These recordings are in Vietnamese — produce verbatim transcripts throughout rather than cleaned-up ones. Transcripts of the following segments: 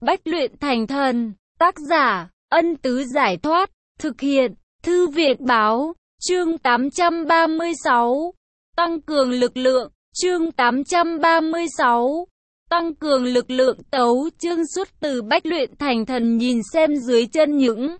Bách luyện thành thần. Tác giả, Ân Tứ Giải Thoát. Thực hiện, Thư viện Báo. Chương tám trăm ba mươi sáu. Tăng cường lực lượng. Chương tám trăm ba mươi sáu. Tăng cường lực lượng. Tấu chương xuất từ Bách luyện thành thần, nhìn xem dưới chân những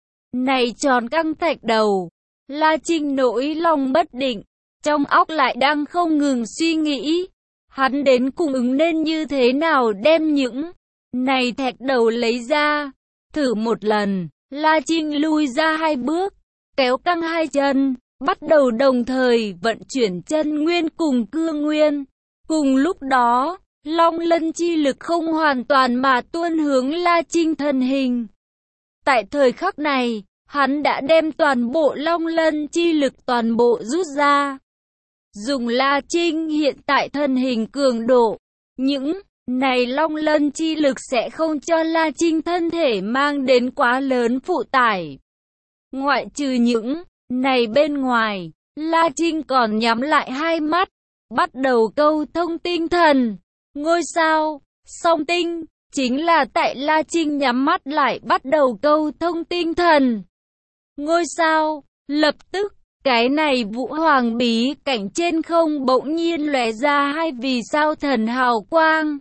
này tròn căng thạch đầu. La Trinh nỗi lòng bất định, trong óc lại đang không ngừng suy nghĩ. Hắn đến cùng ứng nên như thế nào đem những này thạch đầu lấy ra. Thử một lần, La Trinh lui ra hai bước, kéo căng hai chân, bắt đầu đồng thời vận chuyển chân nguyên cùng cương nguyên. Cùng lúc đó, Long Lân chi lực không hoàn toàn mà tuôn hướng La Trinh thân hình. Tại thời khắc này, hắn đã đem toàn bộ Long Lân chi lực toàn bộ rút ra. Dùng La Trinh hiện tại thân hình cường độ, những này Long Lân chi lực sẽ không cho La Trinh thân thể mang đến quá lớn phụ tải. Ngoại trừ những này bên ngoài, La Trinh còn nhắm lại hai mắt, bắt đầu câu thông tinh thần. Ngôi sao, song tinh, chính là tại La Trinh nhắm mắt lại bắt đầu câu thông tinh thần. Ngôi sao, lập tức, cái này Vũ Hoàng bí cảnh trên không bỗng nhiên lóe ra hai vì sao thần hào quang.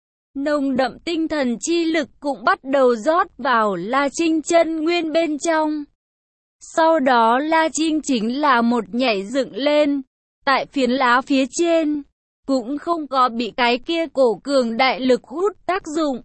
Nồng đậm tinh thần chi lực cũng bắt đầu rót vào La Trinh chân nguyên bên trong. Sau đó La Trinh chính là một nhảy dựng lên, tại phiến lá phía trên, cũng không có bị cái kia cổ cường đại lực hút tác dụng.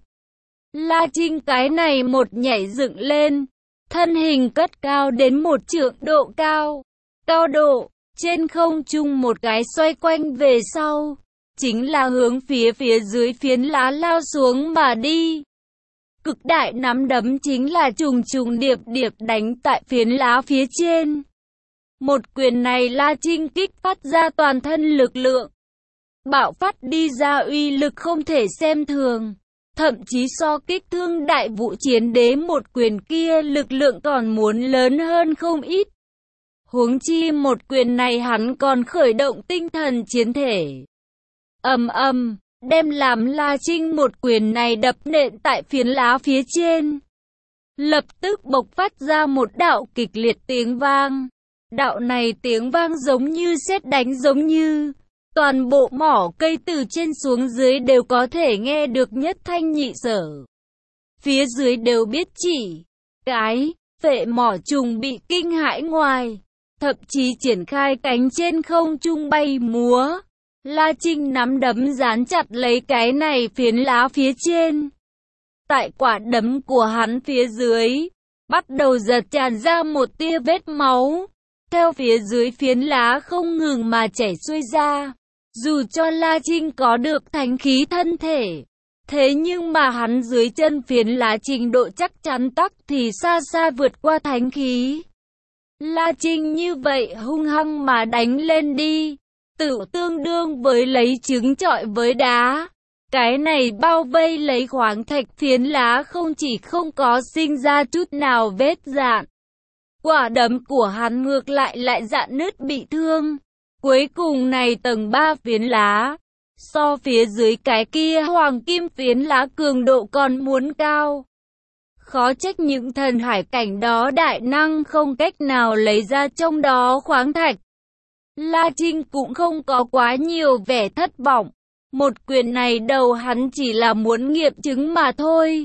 La Trinh cái này một nhảy dựng lên, thân hình cất cao đến một trượng độ cao. Cao độ, trên không trung một cái xoay quanh về sau, chính là hướng phía phía dưới phiến lá lao xuống mà đi. Cực đại nắm đấm chính là trùng trùng điệp điệp đánh tại phiến lá phía trên. Một quyền này La Trinh kích phát ra toàn thân lực lượng, bạo phát đi ra uy lực không thể xem thường. Thậm chí so kích thương đại vũ chiến đế một quyền kia lực lượng còn muốn lớn hơn không ít. Huống chi một quyền này hắn còn khởi động tinh thần chiến thể. Ầm ầm, đem làm La Trinh một quyền này đập nện tại phiến lá phía trên. Lập tức bộc phát ra một đạo kịch liệt tiếng vang. Đạo này tiếng vang giống như sét đánh, giống như toàn bộ mỏ cây từ trên xuống dưới đều có thể nghe được nhất thanh nhị sở. Phía dưới đều biết chỉ cái phệ mỏ trùng bị kinh hãi ngoài, thậm chí triển khai cánh trên không trung bay múa. La Trinh nắm đấm dán chặt lấy cái này phiến lá phía trên. Tại quả đấm của hắn phía dưới, bắt đầu giật tràn ra một tia vết máu, theo phía dưới phiến lá không ngừng mà chảy xuôi ra. Dù cho La Trinh có được thánh khí thân thể, thế nhưng mà hắn dưới chân phiến lá trình độ chắc chắn tắc thì xa xa vượt qua thánh khí. La Trinh như vậy hung hăng mà đánh lên đi, tự tương đương với lấy trứng trọi với đá. Cái này bao vây lấy khoáng thạch phiến lá không chỉ không có sinh ra chút nào vết dạn, quả đấm của hắn ngược lại lại dạn nứt bị thương. Cuối cùng này tầng ba phiến lá, so phía dưới cái kia hoàng kim phiến lá cường độ còn muốn cao. Khó trách những thần hải cảnh đó đại năng không cách nào lấy ra trong đó khoáng thạch. La Trinh cũng không có quá nhiều vẻ thất vọng. Một quyền này đầu hắn chỉ là muốn nghiệm chứng mà thôi.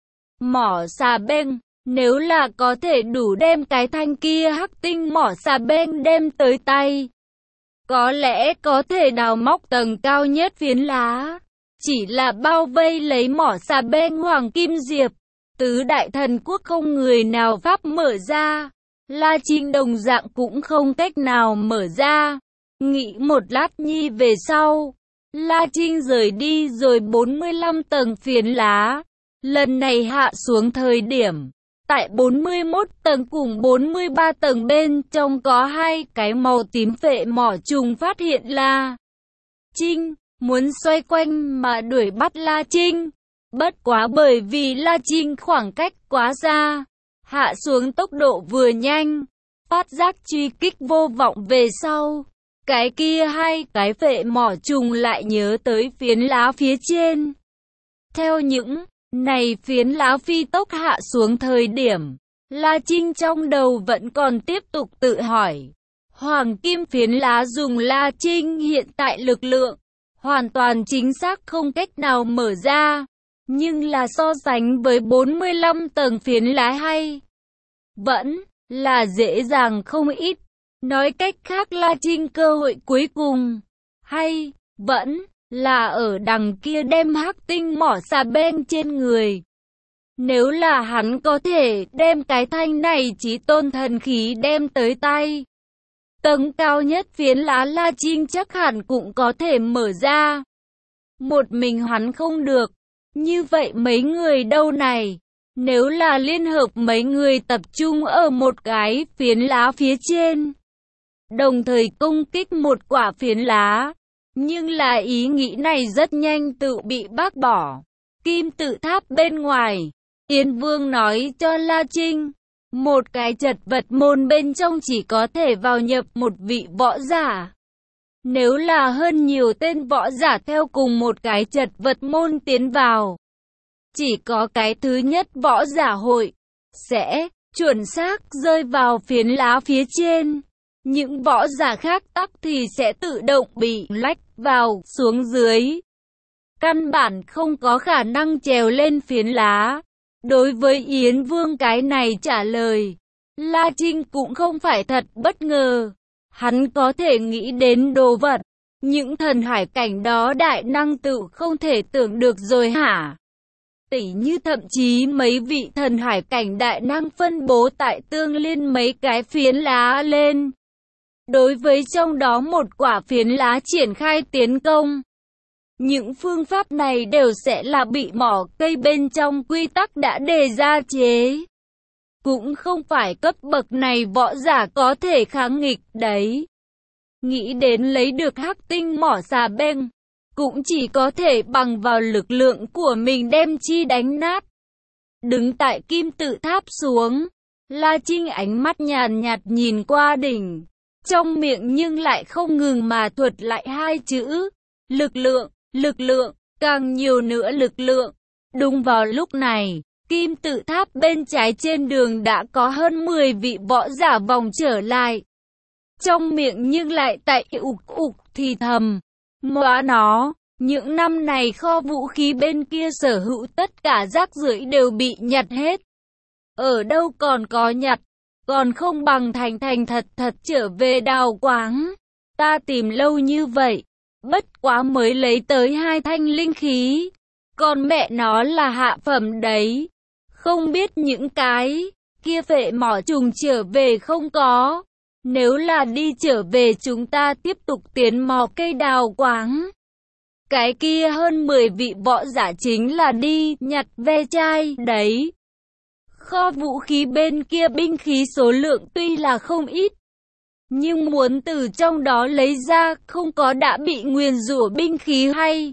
Mỏ xà beng, nếu là có thể đủ đem cái thanh kia hắc tinh mỏ xà beng đem tới tay, có lẽ có thể đào móc tầng cao nhất phiến lá. Chỉ là bao vây lấy mỏ xà beng hoàng kim diệp, tứ đại thần quốc không người nào pháp mở ra. La Trinh đồng dạng cũng không cách nào mở ra. Nghĩ một lát nhi về sau, La Trinh rời đi rồi. Bốn mươi lăm tầng phiến lá, lần này hạ xuống thời điểm, tại bốn mươi mốt tầng cùng bốn mươi ba tầng bên trong có hai cái màu tím phệ mỏ trùng phát hiện. La Trinh muốn xoay quanh mà đuổi bắt La Trinh, bất quá bởi vì La Trinh khoảng cách quá xa, hạ xuống tốc độ vừa nhanh, phát giác truy kích vô vọng về sau, cái kia hai cái phệ mỏ trùng lại nhớ tới phiến lá phía trên. Theo những Này phiến lá phi tốc hạ xuống thời điểm, La Trinh trong đầu vẫn còn tiếp tục tự hỏi. Hoàng kim phiến lá dùng La Trinh hiện tại lực lượng, hoàn toàn chính xác không cách nào mở ra. Nhưng là so sánh với bốn mươi lăm tầng phiến lá hay, vẫn là dễ dàng không ít. Nói cách khác La Trinh cơ hội cuối cùng, hay, vẫn là ở đằng kia đem hắc tinh mỏ xà beng trên người. Nếu là hắn có thể đem cái thanh này chí tôn thần khí đem tới tay, tầng cao nhất phiến lá La Trinh chắc hẳn cũng có thể mở ra. Một mình hắn không được, như vậy mấy người đâu này? Nếu là liên hợp mấy người tập trung ở một cái phiến lá phía trên, đồng thời công kích một quả phiến lá, nhưng là ý nghĩ này rất nhanh tự bị bác bỏ. Kim tự tháp bên ngoài, Yên Vương nói cho La Trinh, một cái chật vật môn bên trong chỉ có thể vào nhập một vị võ giả. Nếu là hơn nhiều tên võ giả theo cùng một cái chật vật môn tiến vào, chỉ có cái thứ nhất võ giả hội sẽ chuẩn xác rơi vào phiến lá phía trên. Những võ giả khác tắc thì sẽ tự động bị lách vào xuống dưới. Căn bản không có khả năng trèo lên phiến lá. Đối với Yến Vương cái này trả lời, La Trinh cũng không phải thật bất ngờ. Hắn có thể nghĩ đến đồ vật, những thần hải cảnh đó đại năng tự không thể tưởng được rồi hả? Tỉ như thậm chí mấy vị thần hải cảnh đại năng phân bố tại tương liên mấy cái phiến lá lên. Đối với trong đó một quả phiến lá triển khai tiến công, những phương pháp này đều sẽ là bị mỏ cây bên trong quy tắc đã đề ra chế. Cũng không phải cấp bậc này võ giả có thể kháng nghịch đấy. Nghĩ đến lấy được hắc tinh mỏ xà beng, cũng chỉ có thể bằng vào lực lượng của mình đem chi đánh nát. Đứng tại kim tự tháp xuống, La Trinh ánh mắt nhàn nhạt nhìn qua đỉnh, trong miệng nhưng lại không ngừng mà thuật lại hai chữ, lực lượng, lực lượng, càng nhiều nữa lực lượng. Đúng vào lúc này, kim tự tháp bên trái trên đường đã có hơn mười vị võ giả vòng trở lại. Trong miệng nhưng lại tại ục ục thì thầm, móa nó, những năm này kho vũ khí bên kia sở hữu tất cả rác rưởi đều bị nhặt hết. Ở đâu còn có nhặt, còn không bằng thành thành thật thật trở về đào quáng. Ta tìm lâu như vậy, bất quá mới lấy tới hai thanh linh khí, còn mẹ nó là hạ phẩm đấy. Không biết những cái kia vệ mỏ trùng trở về không có. Nếu là đi trở về chúng ta tiếp tục tiến mò cây đào quáng. Cái kia hơn mười vị võ giả chính là đi nhặt ve chai đấy. Kho vũ khí bên kia binh khí số lượng tuy là không ít, nhưng muốn từ trong đó lấy ra không có đã bị nguyền rủa binh khí hay,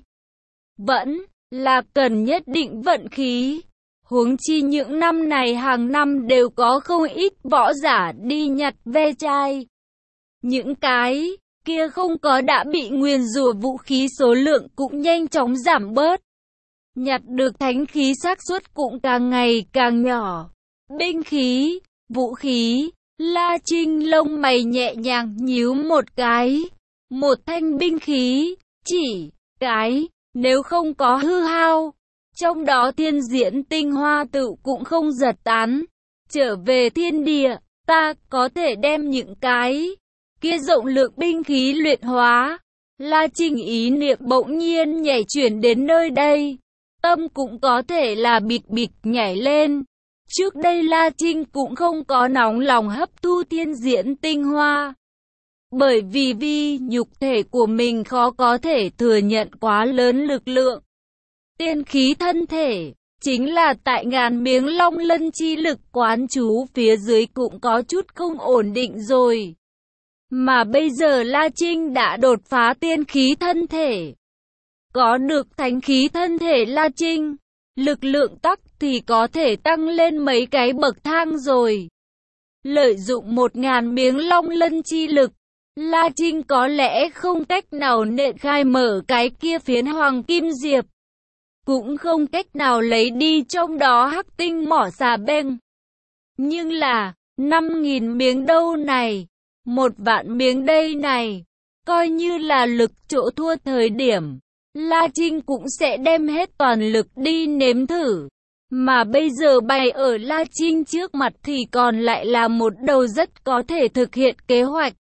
vẫn là cần nhất định vận khí. Huống chi những năm này hàng năm đều có không ít võ giả đi nhặt ve chai. Những cái kia không có đã bị nguyền rủa vũ khí số lượng cũng nhanh chóng giảm bớt. Nhặt được thánh khí xác suất cũng càng ngày càng nhỏ. Binh khí, vũ khí, La Trinh lông mày nhẹ nhàng nhíu một cái. Một thanh binh khí, chỉ cái, nếu không có hư hao, trong đó thiên diễn tinh hoa tự cũng không giật tán. Trở về thiên địa, ta có thể đem những cái kia rộng lượng binh khí luyện hóa. La Trinh ý niệm bỗng nhiên nhảy chuyển đến nơi đây. Tâm cũng có thể là bịt bịt nhảy lên. Trước đây La Trinh cũng không có nóng lòng hấp thu thiên diễn tinh hoa. Bởi vì vi nhục thể của mình khó có thể thừa nhận quá lớn lực lượng. Tiên khí thân thể, chính là tại ngàn miếng long lân chi lực quán chú phía dưới cũng có chút không ổn định rồi. Mà bây giờ La Trinh đã đột phá tiên khí thân thể. Có được thánh khí thân thể La Trinh, lực lượng tắc thì có thể tăng lên mấy cái bậc thang rồi. Lợi dụng một ngàn miếng long lân chi lực, La Trinh có lẽ không cách nào nện khai mở cái kia phiến hoàng kim diệp. cũng không cách nào lấy đi trong đó hắc tinh mỏ xà beng. Nhưng là, năm nghìn miếng đâu này, một vạn miếng đây này, coi như là lực chỗ thua thời điểm, La Trinh cũng sẽ đem hết toàn lực đi nếm thử. Mà bây giờ bày ở La Trinh trước mặt thì còn lại là một đầu rất có thể thực hiện kế hoạch.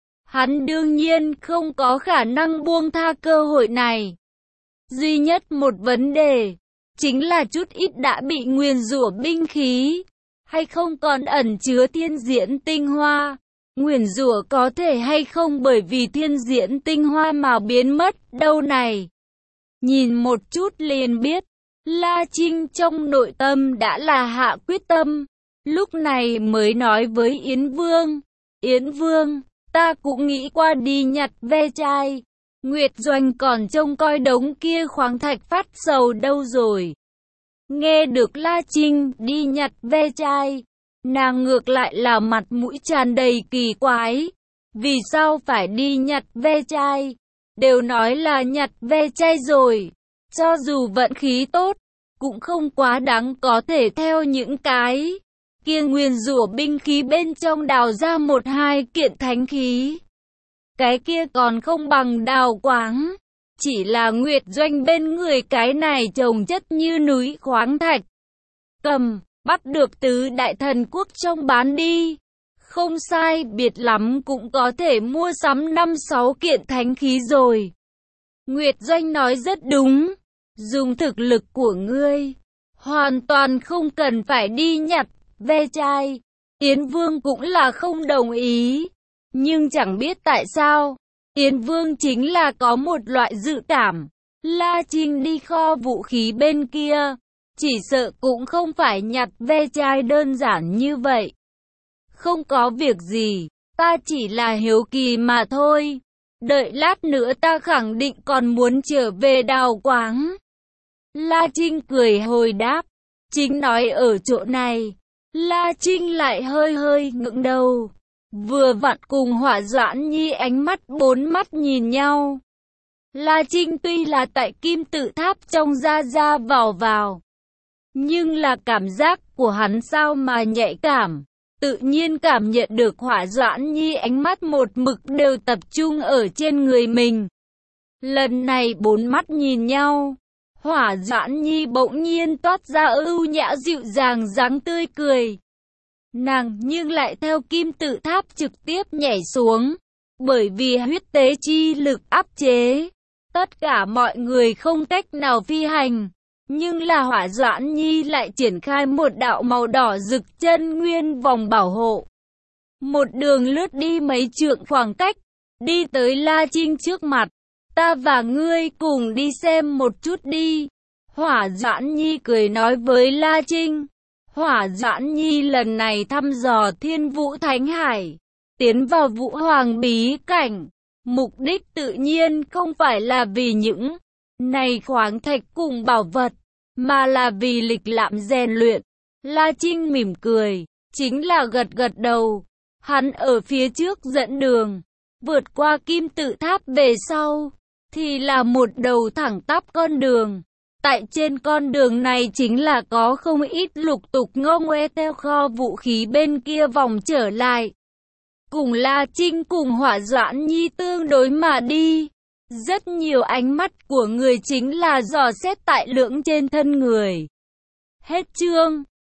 Hắn đương nhiên không có khả năng buông tha cơ hội này. Duy nhất một vấn đề, chính là chút ít đã bị nguyền rủa binh khí, hay không còn ẩn chứa thiên diễn tinh hoa. Nguyền rủa có thể hay không bởi vì thiên diễn tinh hoa mà biến mất đâu này. Nhìn một chút liền biết, La Trinh trong nội tâm đã là hạ quyết tâm, lúc này mới nói với Yến Vương. Yến Vương, ta cũng nghĩ qua đi nhặt ve chai. Nguyệt Doanh còn trông coi đống kia khoáng thạch phát sầu đâu rồi. Nghe được La Trinh đi nhặt ve chai, nàng ngược lại là mặt mũi tràn đầy kỳ quái. Vì sao phải đi nhặt ve chai? Đều nói là nhặt ve chai rồi. Cho dù vận khí tốt, cũng không quá đáng có thể theo những cái kia nguyền rủa binh khí bên trong đào ra một hai kiện thánh khí. Cái kia còn không bằng đào quáng. Chỉ là Nguyệt Doanh bên người cái này trồng chất như núi khoáng thạch. Cầm, bắt được tứ đại thần quốc trong bán đi. Không sai biệt lắm cũng có thể mua sắm năm sáu kiện thánh khí rồi. Nguyệt Doanh nói rất đúng. Dùng thực lực của ngươi, hoàn toàn không cần phải đi nhặt ve chai. Yến Vương cũng là không đồng ý. Nhưng chẳng biết tại sao, Yến Vương chính là có một loại dự cảm. La Trinh đi kho vũ khí bên kia, chỉ sợ cũng không phải nhặt ve chai đơn giản như vậy. Không có việc gì, ta chỉ là hiếu kỳ mà thôi. Đợi lát nữa ta khẳng định còn muốn trở về đào quáng. La Trinh cười hồi đáp. Chính nói ở chỗ này, La Trinh lại hơi hơi ngẩng đầu. Vừa vặn cùng Hỏa Doãn Nhi ánh mắt bốn mắt nhìn nhau. La Trinh tuy là tại kim tự tháp trong ra ra vào vào, nhưng là cảm giác của hắn sao mà nhạy cảm. Tự nhiên cảm nhận được Hỏa Doãn Nhi ánh mắt một mực đều tập trung ở trên người mình. Lần này bốn mắt nhìn nhau, Hỏa Doãn Nhi bỗng nhiên toát ra ưu nhã dịu dàng dáng tươi cười. Nàng nhưng lại theo kim tự tháp trực tiếp nhảy xuống, bởi vì huyết tế chi lực áp chế. Tất cả mọi người không cách nào phi hành, nhưng là Hỏa Doãn Nhi lại triển khai một đạo màu đỏ rực chân nguyên vòng bảo hộ. Một đường lướt đi mấy trượng khoảng cách, đi tới La Trinh trước mặt. Ta và ngươi cùng đi xem một chút đi. Hỏa Doãn Nhi cười nói với La Trinh. Hỏa Doãn Nhi lần này thăm dò Thiên Vũ Thánh Hải, tiến vào Vũ Hoàng bí cảnh. Mục đích tự nhiên không phải là vì những này khoáng thạch cùng bảo vật, mà là vì lịch lãm rèn luyện. La Trinh mỉm cười, chính là gật gật đầu. Hắn ở phía trước dẫn đường, vượt qua kim tự tháp về sau, thì là một đầu thẳng tắp con đường. Tại trên con đường này chính là có không ít lục tục ngô ngoe theo kho vũ khí bên kia vòng trở lại. Cùng La Trinh cùng Hỏa Doãn Nhi tương đối mà đi. Rất nhiều ánh mắt của người chính là dò xét tại lưỡng trên thân người. Hết chương.